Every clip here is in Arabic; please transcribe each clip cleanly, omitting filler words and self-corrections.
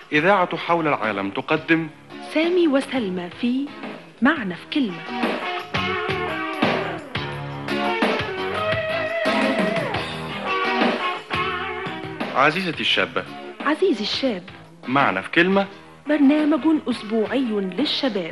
إذاعة حول العالم تقدم سامي وسلمى في معنى في كلمة. عزيزتي الشابة، عزيزي الشاب، معنى في كلمة، برنامج أسبوعي للشباب.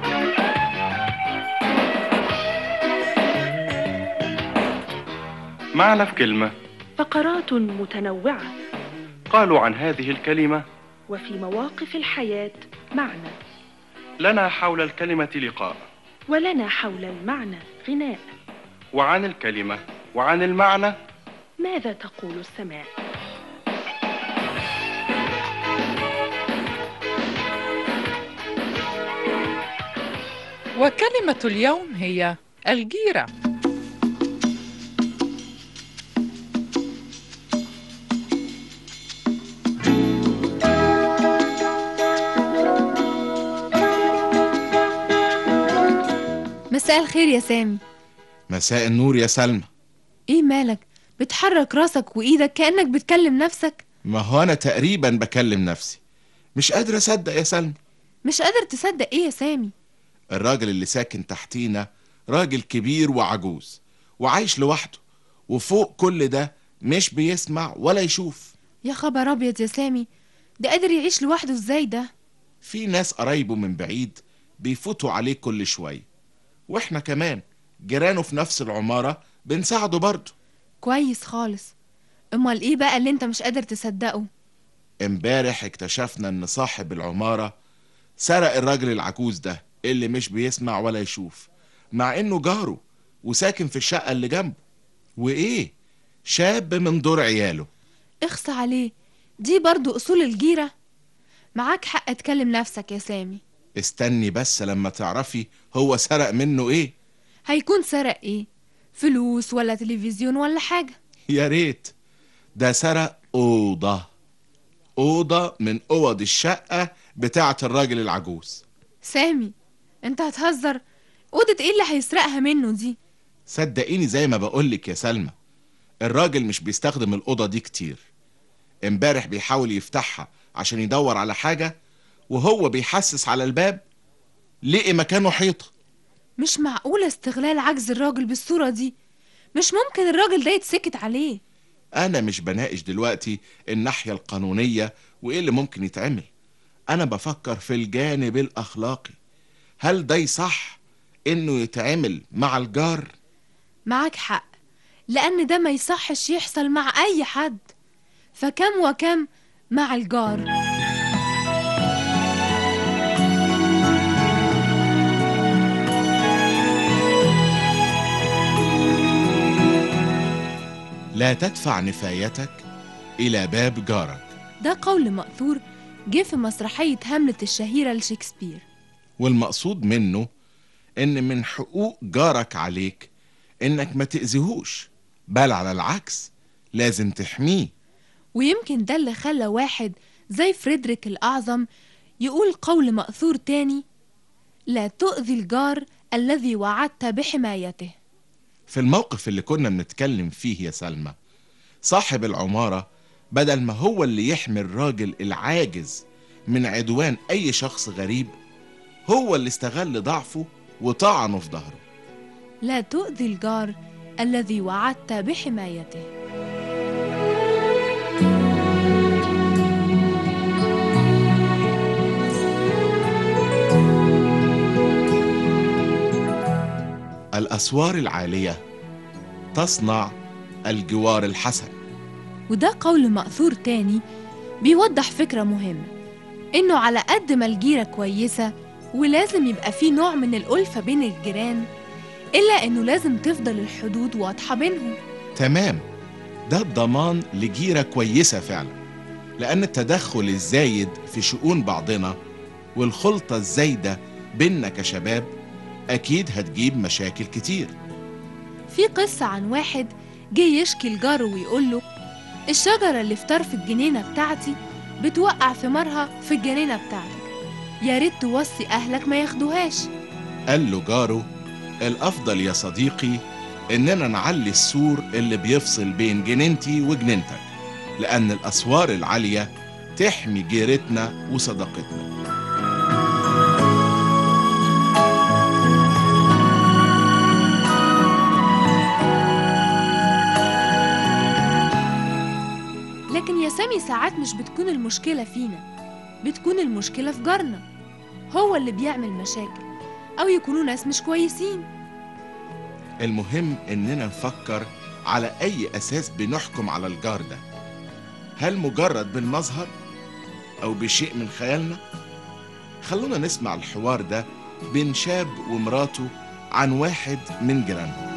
معنى في كلمة، فقرات متنوعة، قالوا عن هذه الكلمة وفي مواقف الحياة معنى، لنا حول الكلمة لقاء، ولنا حول المعنى غناء، وعن الكلمة وعن المعنى ماذا تقول السماء؟ وكلمة اليوم هي الجيرة. مساء الخير يا سامي. مساء النور يا سلمى. ايه مالك؟ بتحرك راسك وايدك كأنك بتكلم نفسك. ما هو انا تقريبا بكلم نفسي، مش قادر اصدق يا سلمى. مش قادر تصدق ايه يا سامي؟ الراجل اللي ساكن تحتينا راجل كبير وعجوز وعايش لوحده، وفوق كل ده مش بيسمع ولا يشوف. يا خبر ابيض يا سامي، ده قادر يعيش لوحده ازاي ده؟ في ناس قرايبه من بعيد بيفوتوا عليه كل شوية، واحنا كمان جيرانه في نفس العمارة بنساعده برضه. كويس خالص. امال ايه بقى اللي انت مش قادر تصدقه؟ امبارح اكتشفنا ان صاحب العمارة سرق الراجل العجوز ده اللي مش بيسمع ولا يشوف، مع انه جاره وساكن في الشقة اللي جنبه، وايه، شاب من دور عياله. اخص عليه، دي برضو اصول الجيرة. معاك حق تكلم نفسك يا سامي. استني بس لما تعرفي هو سرق منه ايه. هيكون سرق ايه؟ فلوس ولا تلفزيون ولا حاجة؟ يا ريت، ده سرق أوضة من أوض الشقة بتاعة الراجل العجوز. سامي، انت هتهزر؟ أوضة ايه اللي هيسرقها منه دي؟ صدقيني زي ما بقولك يا سلمى، الراجل مش بيستخدم الأوضة دي كتير. امبارح بيحاول يفتحها عشان يدور على حاجة، وهو بيحسس على الباب لقي مكانه حيطة. مش معقولة استغلال عجز الراجل بالصورة دي. مش ممكن الراجل ده يتسكت عليه. أنا مش بناقش دلوقتي الناحية القانونية وإيه اللي ممكن يتعمل، أنا بفكر في الجانب الأخلاقي. هل ده يصح إنه يتعمل مع الجار؟ معاك حق، لأن ده ما يصحش يحصل مع أي حد، فكم وكم مع الجار. لا تدفع نفايتك إلى باب جارك. ده قول مأثور جه في مسرحية هاملت الشهيرة لشكسبير، والمقصود منه إن من حقوق جارك عليك إنك ما تأذيهوش، بل على العكس لازم تحميه. ويمكن ده اللي خلى واحد زي فريدريك الأعظم يقول قول مأثور تاني: لا تؤذي الجار الذي وعدت بحمايته. في الموقف اللي كنا بنتكلم فيه يا سلمى، صاحب العمارة بدل ما هو اللي يحمي الراجل العاجز من عدوان أي شخص غريب، هو اللي استغل ضعفه وطعنه في ظهره. لا تؤذي الجار الذي وعدت بحمايته. الأسوار العالية تصنع الجوار الحسن. وده قول مأثور تاني بيوضح فكرة مهمة، إنه على قد ما الجيرة كويسة ولازم يبقى فيه نوع من الألفة بين الجيران، إلا إنه لازم تفضل الحدود واضحة بينهم. تمام، ده الضمان لجيرة كويسة فعلا، لأن التدخل الزايد في شؤون بعضنا والخلطة الزايدة بيننا كشباب أكيد هتجيب مشاكل كتير. في قصة عن واحد جه يشكي لجاره ويقوله: الشجرة اللي في طرف الجنينة بتاعتي بتوقع ثمارها في الجنينة بتاعتك، يا ريت توصي أهلك ما ياخدوهاش. قال له جاره: الأفضل يا صديقي إننا نعلي السور اللي بيفصل بين جنينتي وجنينتك، لأن الأسوار العالية تحمي جيرتنا وصداقتنا. لكن يا سامي ساعات مش بتكون المشكلة فينا، بتكون المشكلة في جارنا، هو اللي بيعمل مشاكل أو يكونوا ناس مش كويسين. المهم إننا نفكر على أي أساس بنحكم على الجار ده. هل مجرد بالمظهر أو بشيء من خيالنا؟ خلونا نسمع الحوار ده بين شاب ومراته عن واحد من جيرانهم.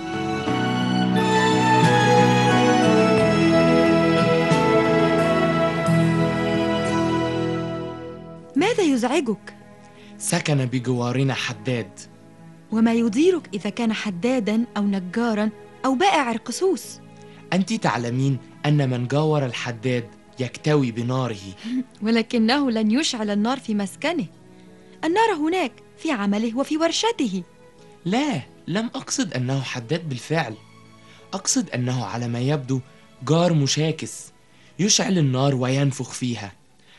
ماذا يزعجك؟ سكن بجوارنا حداد. وما يضيرك إذا كان حدادا أو نجارا أو بائع عرقسوس؟ أنت تعلمين أن من جاور الحداد يكتوي بناره. ولكنه لن يشعل النار في مسكنه، النار هناك في عمله وفي ورشته. لا، لم أقصد أنه حداد بالفعل، أقصد أنه على ما يبدو جار مشاكس يشعل النار وينفخ فيها.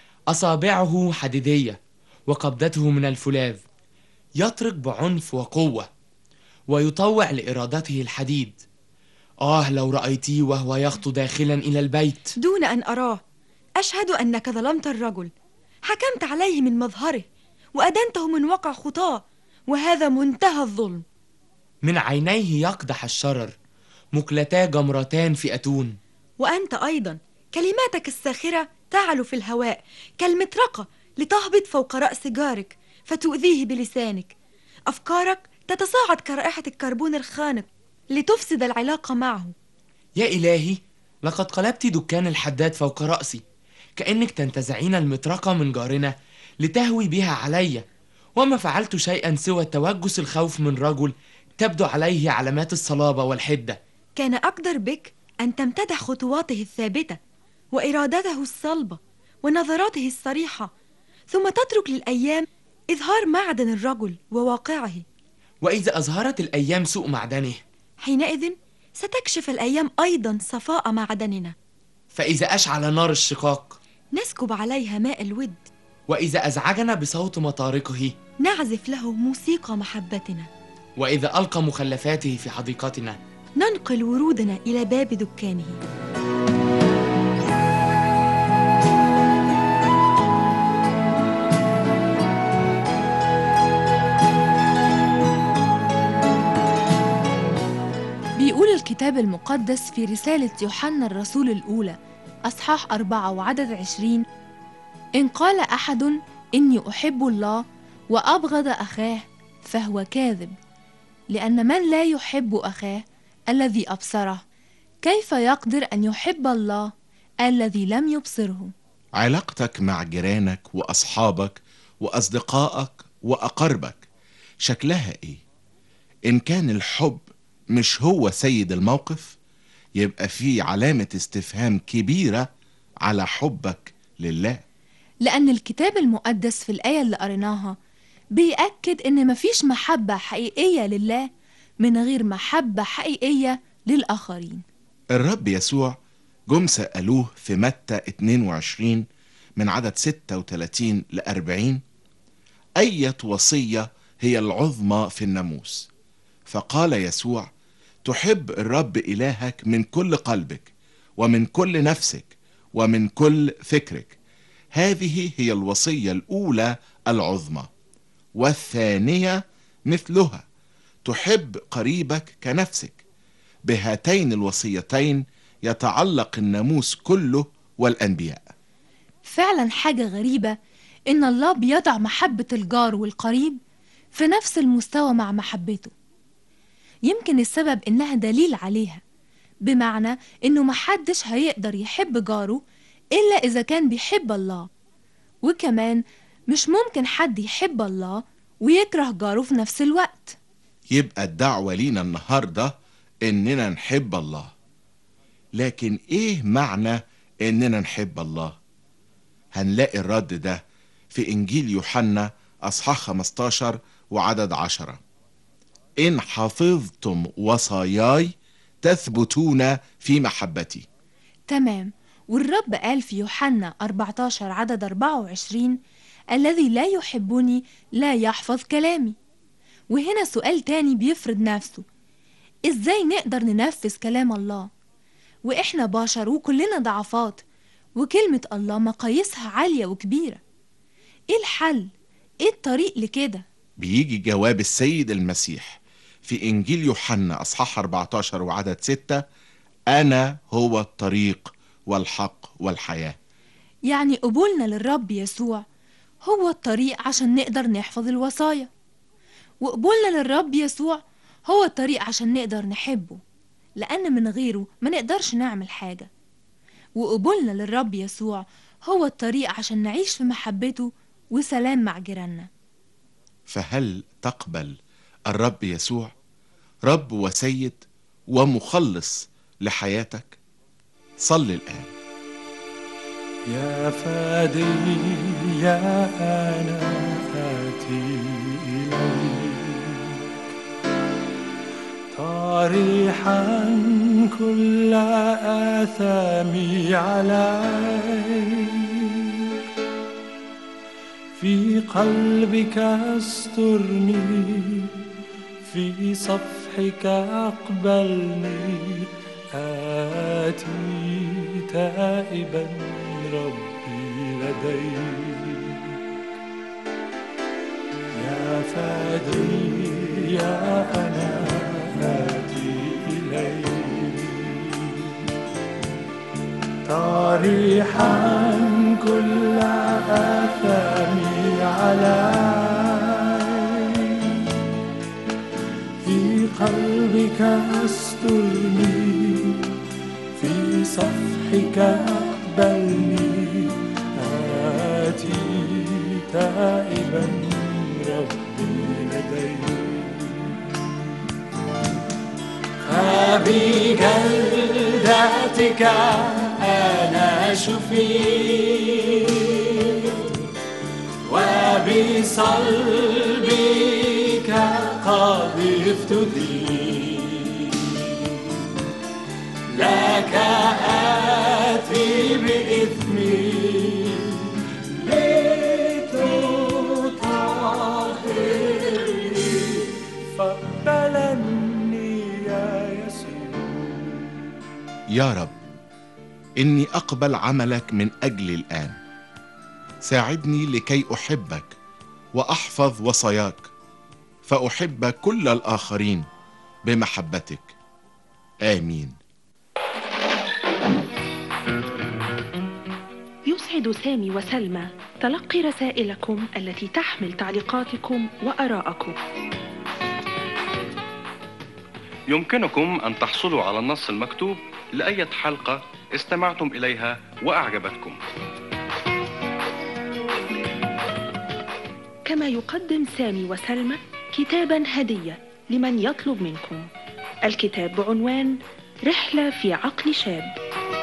أصابعه حديدية وقبضته من الفولاذ، يطرق بعنف وقوة ويطوع لإرادته الحديد. لو رأيتيه وهو يخطو داخلا إلى البيت. دون أن أراه أشهد أنك ظلمت الرجل، حكمت عليه من مظهره وأدنته من وقع خطاه، وهذا منتهى الظلم. من عينيه يقدح الشرر، مكلتا جمرتان في أتون. وأنت أيضا كلماتك الساخرة تعلو في الهواء كالمطرقة لتهبط فوق رأس جارك فتؤذيه بلسانك. أفكارك تتصاعد كرائحة الكربون الخانق لتفسد العلاقة معه. يا إلهي، لقد قلبت دكان الحداد فوق رأسي، كأنك تنتزعين المطرقة من جارنا لتهوي بها علي، وما فعلت شيئا سوى توجس الخوف من رجل تبدو عليه علامات الصلابة والحدة. كان أقدر بك أن تمتدح خطواته الثابتة وإرادته الصلبة ونظراته الصريحة، ثم تترك للأيام إظهار معدن الرجل وواقعه. وإذا أظهرت الأيام سوء معدنه، حينئذ ستكشف الأيام أيضا صفاء معدننا. فإذا أشعل نار الشقاق نسكب عليها ماء الود، وإذا أزعجنا بصوت مطارقه نعزف له موسيقى محبتنا، وإذا ألقى مخلفاته في حديقتنا ننقل ورودنا إلى باب دكانه. بيقول الكتاب المقدس في رسالة يوحنا الرسول الأولى أصحاح 4 وعدد 20: إن قال أحد إني أحب الله وأبغض أخاه فهو كاذب، لأن من لا يحب أخاه الذي أبصره كيف يقدر أن يحب الله الذي لم يبصره؟ علاقتك مع جيرانك وأصحابك وأصدقائك وأقربك شكلها إيه؟ إن كان الحب مش هو سيد الموقف، يبقى في علامة استفهام كبيرة على حبك لله. لأن الكتاب المقدس في الآية اللي قريناها بيأكد إن مفيش محبة حقيقية لله من غير محبة حقيقية للآخرين. الرب يسوع جم سألوه في متى 22 من عدد 36 ل40: أية وصية هي العظمى في الناموس؟ فقال يسوع: تحب الرب إلهك من كل قلبك ومن كل نفسك ومن كل فكرك، هذه هي الوصية الأولى العظمى، والثانية مثلها: تحب قريبك كنفسك. بهاتين الوصيتين يتعلق الناموس كله والأنبياء. فعلا حاجة غريبة إن الله بيضع محبة الجار والقريب في نفس المستوى مع محبته. يمكن السبب إنها دليل عليها، بمعنى إنه محدش هيقدر يحب جاره إلا إذا كان بيحب الله، وكمان مش ممكن حد يحب الله ويكره جاره في نفس الوقت. يبقى الدعوة لينا النهاردة إننا نحب الله. لكن إيه معنى إننا نحب الله؟ هنلاقي الرد ده في إنجيل يوحنا أصحاح 15 وعدد 10: إن حفظتم وصاياي تثبتون في محبتي. تمام، والرب قال في يوحنا 14 عدد 24: الذي لا يحبني لا يحفظ كلامي. وهنا سؤال تاني بيفرض نفسه: إزاي نقدر ننفذ كلام الله وإحنا بشر وكلنا ضعفات، وكلمة الله مقاييسها عالية وكبيرة؟ إيه الحل؟ إيه الطريق لكده؟ بيجي جواب السيد المسيح في إنجيل يوحنا أصحاح 14 وعدد 6: أنا هو الطريق والحق والحياة. يعني قبولنا للرب يسوع هو الطريق عشان نقدر نحفظ الوصايا، وقبولنا للرب يسوع هو الطريق عشان نقدر نحبه، لأن من غيره ما نقدرش نعمل حاجة. وقبولنا للرب يسوع هو الطريق عشان نعيش في محبته وسلام مع جيراننا. فهل تقبل الرب يسوع رب وسيد ومخلص لحياتك؟ صل الآن. يا فادي يا أنا آتي إليك طارحا كل آثامي عليك، في قلبك استرني، في صفحك أقبلني، آتي تائبا ربي لديك. يا فادي يا أنا آتي إليك طارحا كل آثامي عليك، في قلبك استرني، في صفحك أقبلني، آتي تائبا ربي لديك. فبجلدتك أنا شفيت، وبصلبك قد افتديت، لك آتي بإثمي لتطهرني، فاقبلني يا يسوع. يا رب، إني أقبل عملك من أجلي الآن. ساعدني لكي أحبك وأحفظ وصاياك، فأحب كل الآخرين بمحبتك. آمين. يسعد سامي وسلمى تلقي رسائلكم التي تحمل تعليقاتكم وآراءكم. يمكنكم أن تحصلوا على النص المكتوب لأي حلقة استمعتم إليها وأعجبتكم. كما يقدم سامي وسلمى كتابا هدية لمن يطلب منكم. الكتاب بعنوان رحلة في عقل شاب.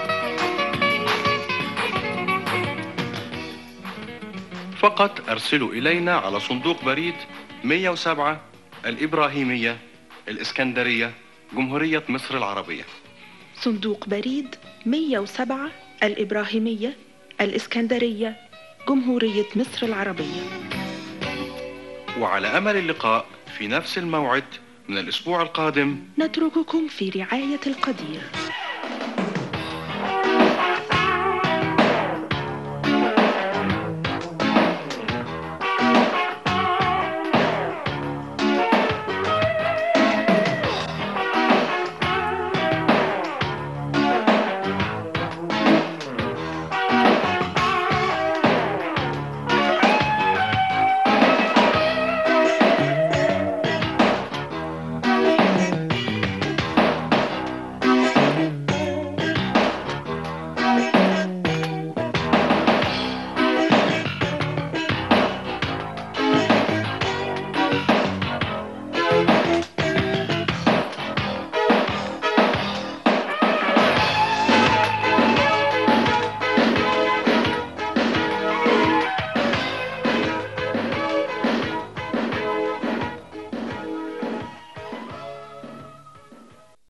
فقط أرسلوا إلينا على صندوق بريد 107 الإبراهيمية، الإسكندرية، جمهورية مصر العربية. صندوق بريد 107 الإبراهيمية، الإسكندرية، جمهورية مصر العربية. وعلى أمل اللقاء في نفس الموعد من الأسبوع القادم. نترككم في رعاية القدير.